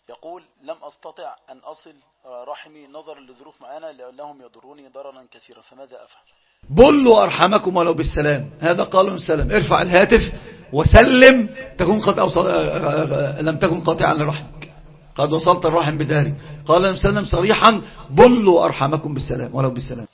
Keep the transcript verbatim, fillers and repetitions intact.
يقول لم أستطع أن أصل رحمي نظرا لظروف معينة لأنهم يضروني ضررا كثيرا، فماذا أفعل؟ بلوا أرحمكم ولو بالسلام، هذا قالوا السلام. ارفع الهاتف وسلم، تكون قد أوصل لم تكن قاطعا لرحمك، قد وصلت الرحم بداري. قال النبي صلى الله عليه وسلم صريحا: بلوا أرحمكم بالسلام ولو بالسلام.